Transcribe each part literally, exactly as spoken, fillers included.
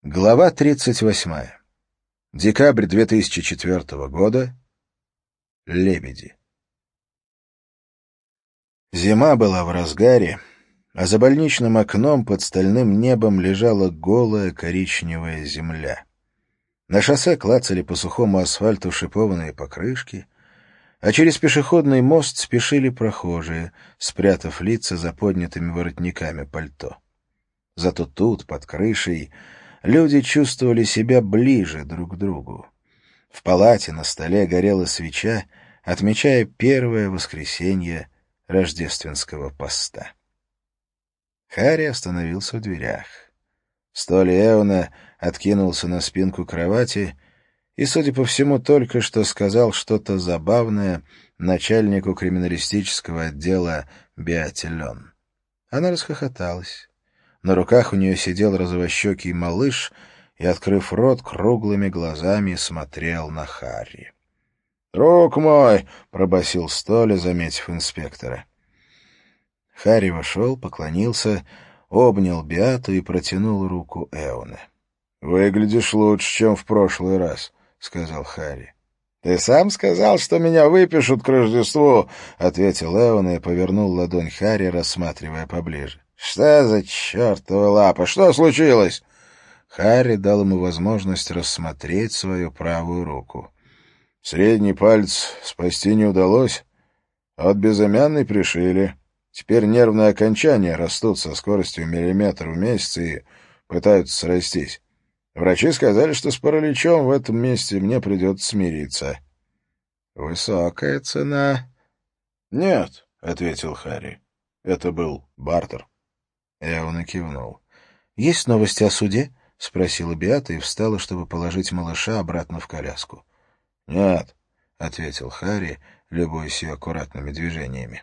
Глава тридцать восьмая. Декабрь две тысячи четвёртого года. Лебеди. Зима была в разгаре, а за больничным окном под стальным небом лежала голая коричневая земля. На шоссе клацали по сухому асфальту шипованные покрышки, а через пешеходный мост спешили прохожие, спрятав лица за поднятыми воротниками пальто. Зато тут, под крышей, люди чувствовали себя ближе друг к другу. В палате на столе горела свеча, отмечая первое воскресенье рождественского поста. Харри остановился в дверях. Столи Эона откинулся на спинку кровати и, судя по всему, только что сказал что-то забавное начальнику криминалистического отдела Беате Лен. Она расхохоталась. На руках у нее сидел розовощекий малыш и, открыв рот, круглыми глазами смотрел на Харри. «Друг мой!» — пробасил Столя, заметив инспектора. Харри вошел, поклонился, обнял Беату и протянул руку Эона. «Выглядишь лучше, чем в прошлый раз», — сказал Харри. «Ты сам сказал, что меня выпишут к Рождеству», — ответил Эон и повернул ладонь Харри, рассматривая поближе. «Что за чертова лапа? Что случилось?» Харри дал ему возможность рассмотреть свою правую руку. «Средний палец спасти не удалось, а от безымянной пришили. Теперь нервные окончания растут со скоростью миллиметр в месяц и пытаются срастись. Врачи сказали, что с параличом в этом месте мне придется смириться». «Высокая цена?» «Нет», — ответил Харри. «Это был бартер». Эон кивнул. «Есть новости о суде?» — спросила Беата и встала, чтобы положить малыша обратно в коляску. «Нет», — ответил Харри, любуясь ее аккуратными движениями.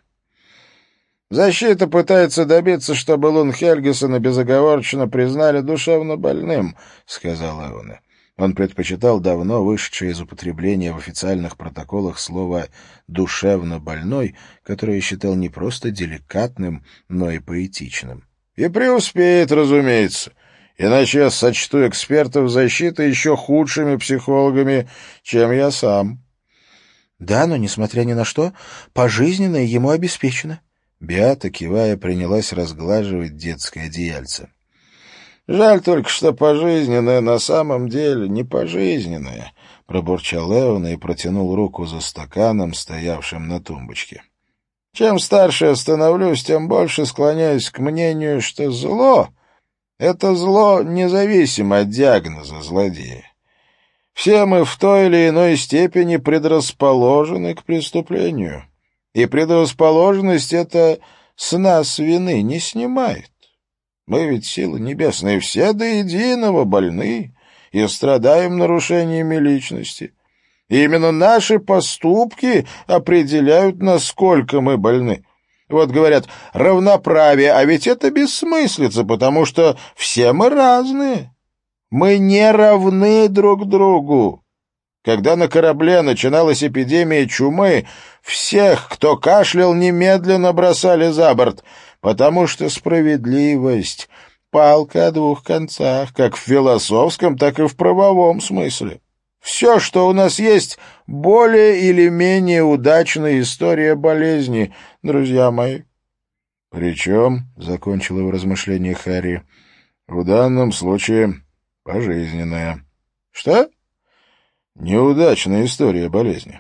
«Защита пытается добиться, чтобы Лун Хельгесона безоговорочно признали душевно больным», — сказал Эон. Он предпочитал давно вышедшее из употребления в официальных протоколах слово «душевно больной», которое считал не просто деликатным, но и поэтичным. «И преуспеет, разумеется, иначе я сочту экспертов защиты еще худшими психологами, чем я сам». «Да, но, несмотря ни на что, пожизненное ему обеспечено». Беата, кивая, принялась разглаживать детское одеяльце. «Жаль только, что пожизненное на самом деле не пожизненное», — пробурчал Эон и протянул руку за стаканом, стоявшим на тумбочке. «Чем старше я становлюсь, тем больше склоняюсь к мнению, что зло — это зло независимо от диагноза злодея. Все мы в той или иной степени предрасположены к преступлению, и предрасположенность эта с нас вины не снимает. Мы ведь, силы небесные, все до единого больны и страдаем нарушениями личности. И именно наши поступки определяют, насколько мы больны. Вот говорят, равноправие, а ведь это бессмыслица, потому что все мы разные. Мы не равны друг другу. Когда на корабле начиналась эпидемия чумы, всех, кто кашлял, немедленно бросали за борт, потому что справедливость — палка о двух концах, как в философском, так и в правовом смысле. Все, что у нас есть, более или менее удачная история болезни, друзья мои. Причем, — закончил его размышление Харри, — в данном случае пожизненная. Что? Неудачная история болезни.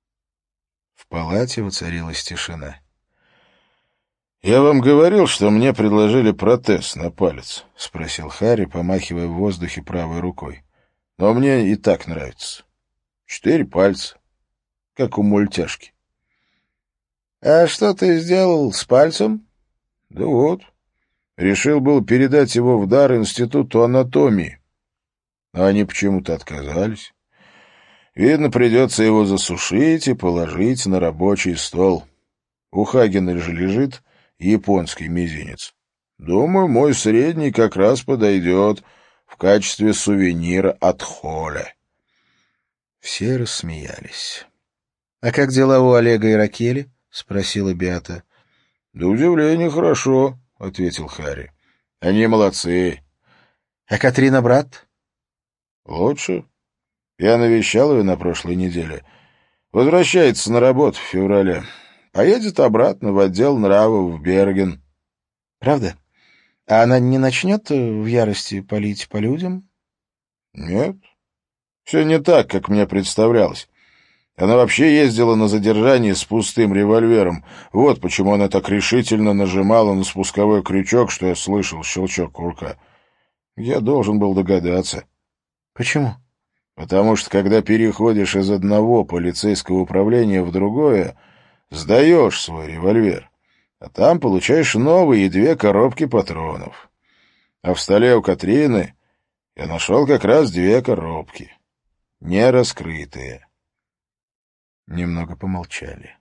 В палате воцарилась тишина. «Я вам говорил, что мне предложили протез на палец?» — спросил Харри, помахивая в воздухе правой рукой. «Но мне и так нравится. Четыре пальца, как у мультяшки». «А что ты сделал с пальцем?» «Да вот. Решил был передать его в дар Институту анатомии. Но они почему-то отказались. Видно, придется его засушить и положить на рабочий стол. У Хагена же лежит японский мизинец. Думаю, мой средний как раз подойдет в качестве сувенира от Холля». Все рассмеялись. «А как дела у Олега и Ракели?» — спросила Беата. «Да удивление хорошо», — ответил Харри. «Они молодцы». «А Катрина брат?» Лучше. Я навещал ее на прошлой неделе. Возвращается на работу в феврале. Поедет обратно в отдел нравов в Берген. Правда? А она не начнет в ярости палить по людям? Нет. Все не так, как мне представлялось. Она вообще ездила на задержание с пустым револьвером. Вот почему она так решительно нажимала на спусковой крючок, что я слышал щелчок курка. Я должен был догадаться. Почему? Потому что, когда переходишь из одного полицейского управления в другое, сдаешь свой револьвер, а там получаешь новые и две коробки патронов. А в столе у Катрины я нашел как раз две коробки, не раскрытые. Немного помолчали.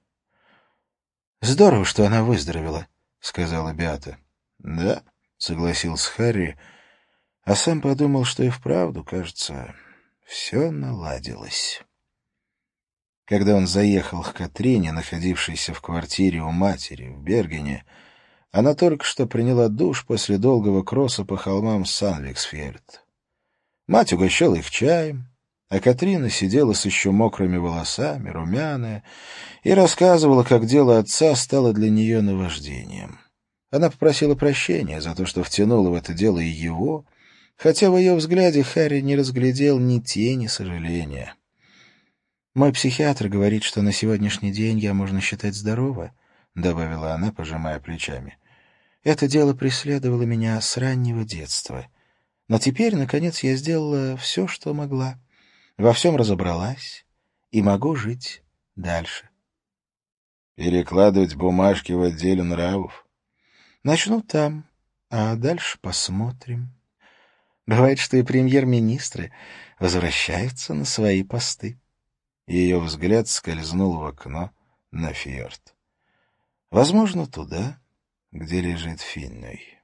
— Здорово, что она выздоровела, — сказала Беата. — Да, — согласился Харри, а сам подумал, что и вправду, кажется, все наладилось. Когда он заехал к Катрине, находившейся в квартире у матери в Бергене, она только что приняла душ после долгого кросса по холмам Санвиксфельд. Мать угощала их чаем, а Катрина сидела с еще мокрыми волосами, румяная, и рассказывала, как дело отца стало для нее наваждением. Она попросила прощения за то, что втянула в это дело и его, хотя в ее взгляде Харри не разглядел ни тени сожаления. «Мой психиатр говорит, что на сегодняшний день я можно считать здорова», — добавила она, пожимая плечами. «Это дело преследовало меня с раннего детства. Но теперь, наконец, я сделала все, что могла. Во всем разобралась и могу жить дальше». Перекладывать бумажки в отделе нравов? Начну там, а дальше посмотрим. Бывает, что и премьер-министры возвращаются на свои посты. Ее взгляд скользнул в окно на фьорд. Возможно, туда, где лежит Финной.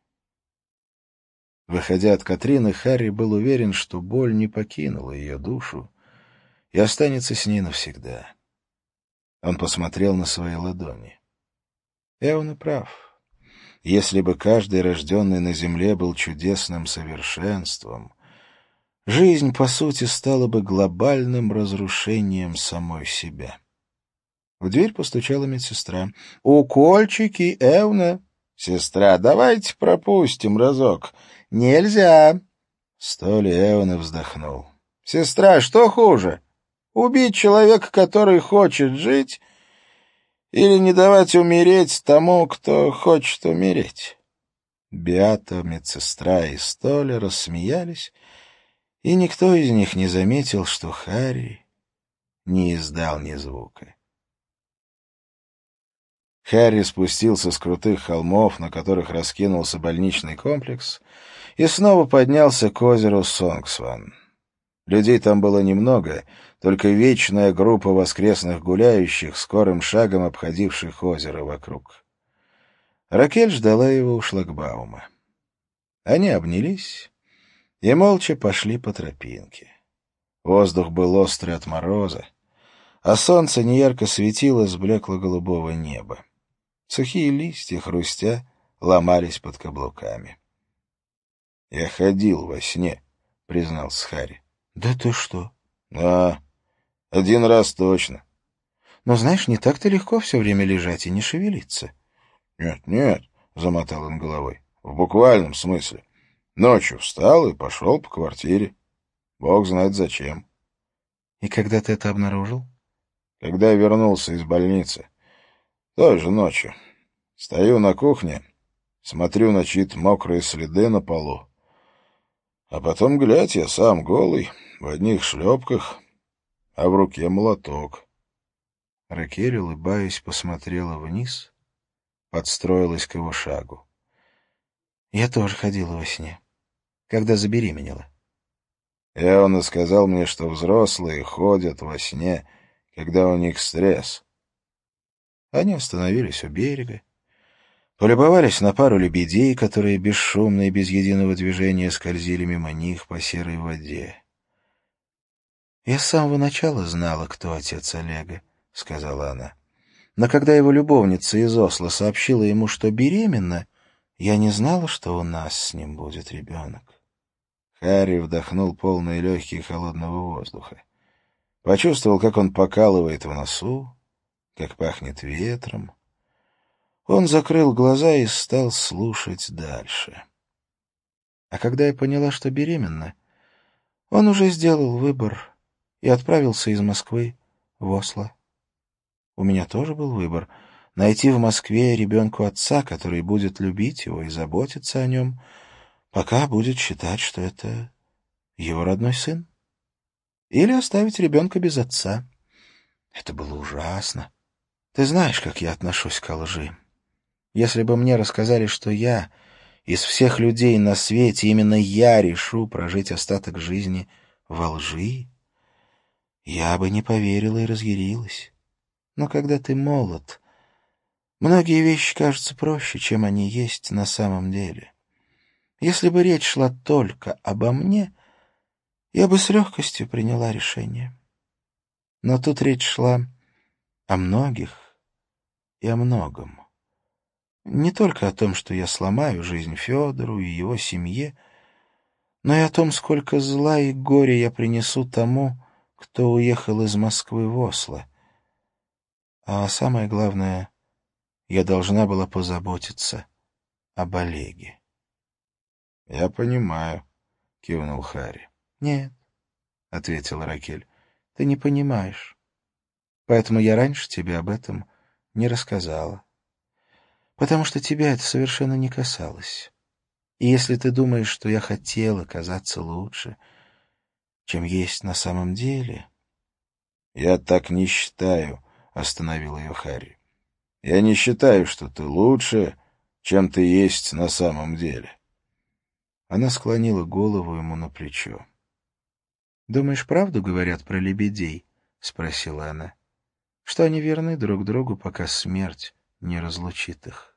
Выходя от Катрины, Харри был уверен, что боль не покинула ее душу и останется с ней навсегда. Он посмотрел на свои ладони. Эван прав. Если бы каждый рожденный на земле был чудесным совершенством, жизнь, по сути, стала бы глобальным разрушением самой себя. В дверь постучала медсестра. «Укольчики, Эвна!» «Сестра, давайте пропустим разок». «Нельзя!» Столи Эвна вздохнул. «Сестра, что хуже? Убить человека, который хочет жить, или не давать умереть тому, кто хочет умереть?» Беата, медсестра и Столи рассмеялись, и никто из них не заметил, что Харри не издал ни звука. Харри спустился с крутых холмов, на которых раскинулся больничный комплекс, и снова поднялся к озеру Сонгсван. Людей там было немного, только вечная группа воскресных гуляющих, скорым шагом обходивших озеро вокруг. Ракель ждала его у шлагбаума. Они обнялись и молча пошли по тропинке. Воздух был острый от мороза, а солнце неярко светило с блекло-голубого неба. Сухие листья, хрустя, ломались под каблуками. — Я ходил во сне, — признался Харри. — Да ты что? — А, один раз точно. — Но, знаешь, не так-то легко все время лежать и не шевелиться. — Нет, нет, — замотал он головой, — в буквальном смысле. Ночью встал и пошел по квартире. Бог знает зачем. — И когда ты это обнаружил? — Когда я вернулся из больницы. Той же ночью. Стою на кухне, смотрю на чьи-то мокрые следы на полу. А потом, глядь, я сам голый, в одних шлепках, а в руке молоток. Ракель, улыбаясь, посмотрела вниз, подстроилась к его шагу. — Я тоже ходила во сне, когда забеременела. Эван сказал мне, что взрослые ходят во сне, когда у них стресс. Они остановились у берега, полюбовались на пару лебедей, которые бесшумно и без единого движения скользили мимо них по серой воде. «Я с самого начала знала, кто отец Олега», — сказала она. «Но когда его любовница из Осло сообщила ему, что беременна, я не знала, что у нас с ним будет ребенок». Харри вдохнул полные легкие холодного воздуха. Почувствовал, как он покалывает в носу, как пахнет ветром. Он закрыл глаза и стал слушать дальше. А когда я поняла, что беременна, он уже сделал выбор и отправился из Москвы в Осло. У меня тоже был выбор — найти в Москве ребенку отца, который будет любить его и заботиться о нем, пока будет считать, что это его родной сын. Или оставить ребенка без отца. Это было ужасно. Ты знаешь, как я отношусь к лжи. Если бы мне рассказали, что я, из всех людей на свете, именно я решу прожить остаток жизни во лжи, я бы не поверила и разъярилась. Но когда ты молод, многие вещи кажутся проще, чем они есть на самом деле. Если бы речь шла только обо мне, я бы с легкостью приняла решение. Но тут речь шла о многих и о многом. Не только о том, что я сломаю жизнь Федору и его семье, но и о том, сколько зла и горя я принесу тому, кто уехал из Москвы в Осло. А самое главное, я должна была позаботиться об Олеге. — Я понимаю, — кивнул Харри. — Нет, — ответила Ракель, — ты не понимаешь. Поэтому я раньше тебе об этом не рассказала. Потому что тебя это совершенно не касалось. И если ты думаешь, что я хотела казаться лучше, чем есть на самом деле... — Я так не считаю, — остановил ее Харри. — Я не считаю, что ты лучше, чем ты есть на самом деле. Она склонила голову ему на плечо. — Думаешь, правду говорят про лебедей? — спросила она. — Что они верны друг другу, пока смерть не разлучит их.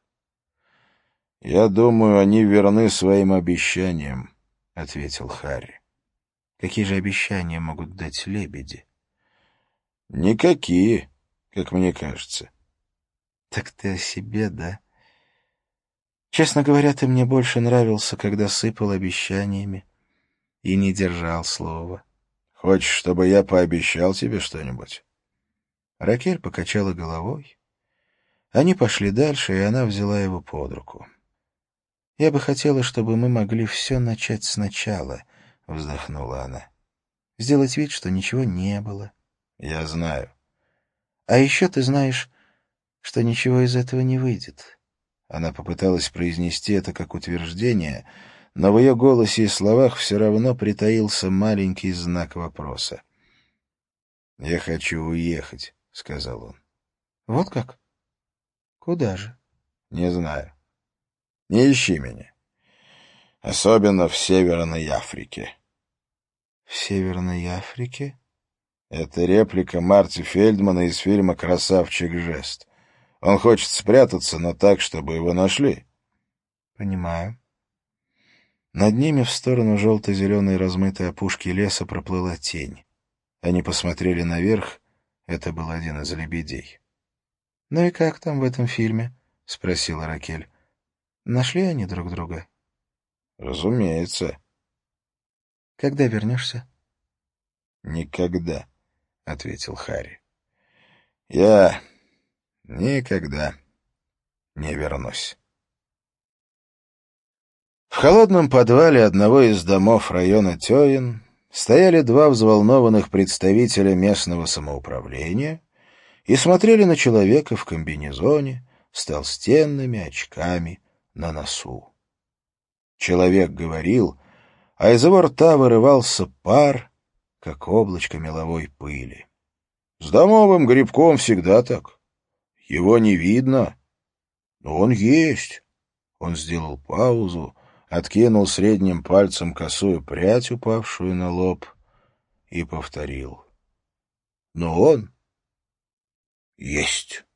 — Я думаю, они верны своим обещаниям, — ответил Харри. — Какие же обещания могут дать лебеди? — Никакие, как мне кажется. — Так ты о себе, да? Честно говоря, ты мне больше нравился, когда сыпал обещаниями и не держал слова. — Хочешь, чтобы я пообещал тебе что-нибудь? Ракель покачала головой. Они пошли дальше, и она взяла его под руку. — Я бы хотела, чтобы мы могли все начать сначала, — вздохнула она. — Сделать вид, что ничего не было. — Я знаю. — А еще ты знаешь, что ничего из этого не выйдет. Она попыталась произнести это как утверждение, но в ее голосе и словах все равно притаился маленький знак вопроса. — Я хочу уехать, — сказал он. — Вот как? Куда же? — Не знаю. Не ищи меня. Особенно в Северной Африке. — В Северной Африке? Это реплика Марти Фельдмана из фильма «Красавчик Жест». Он хочет спрятаться, но так, чтобы его нашли. — Понимаю. Над ними в сторону желто-зеленой размытой опушки леса проплыла тень. Они посмотрели наверх. Это был один из лебедей. — Ну и как там в этом фильме? — спросила Ракель. — Нашли они друг друга? — Разумеется. — Когда вернешься? — Никогда, — ответил Харри. — Я никогда не вернусь. В холодном подвале одного из домов района Тёин стояли два взволнованных представителя местного самоуправления и смотрели на человека в комбинезоне с толстенными очками на носу. Человек говорил, а из его рта вырывался пар, как облачко меловой пыли. С домовым грибком всегда так. Его не видно, но он есть. Он сделал паузу, откинул средним пальцем косую прядь, упавшую на лоб, и повторил. Но он есть.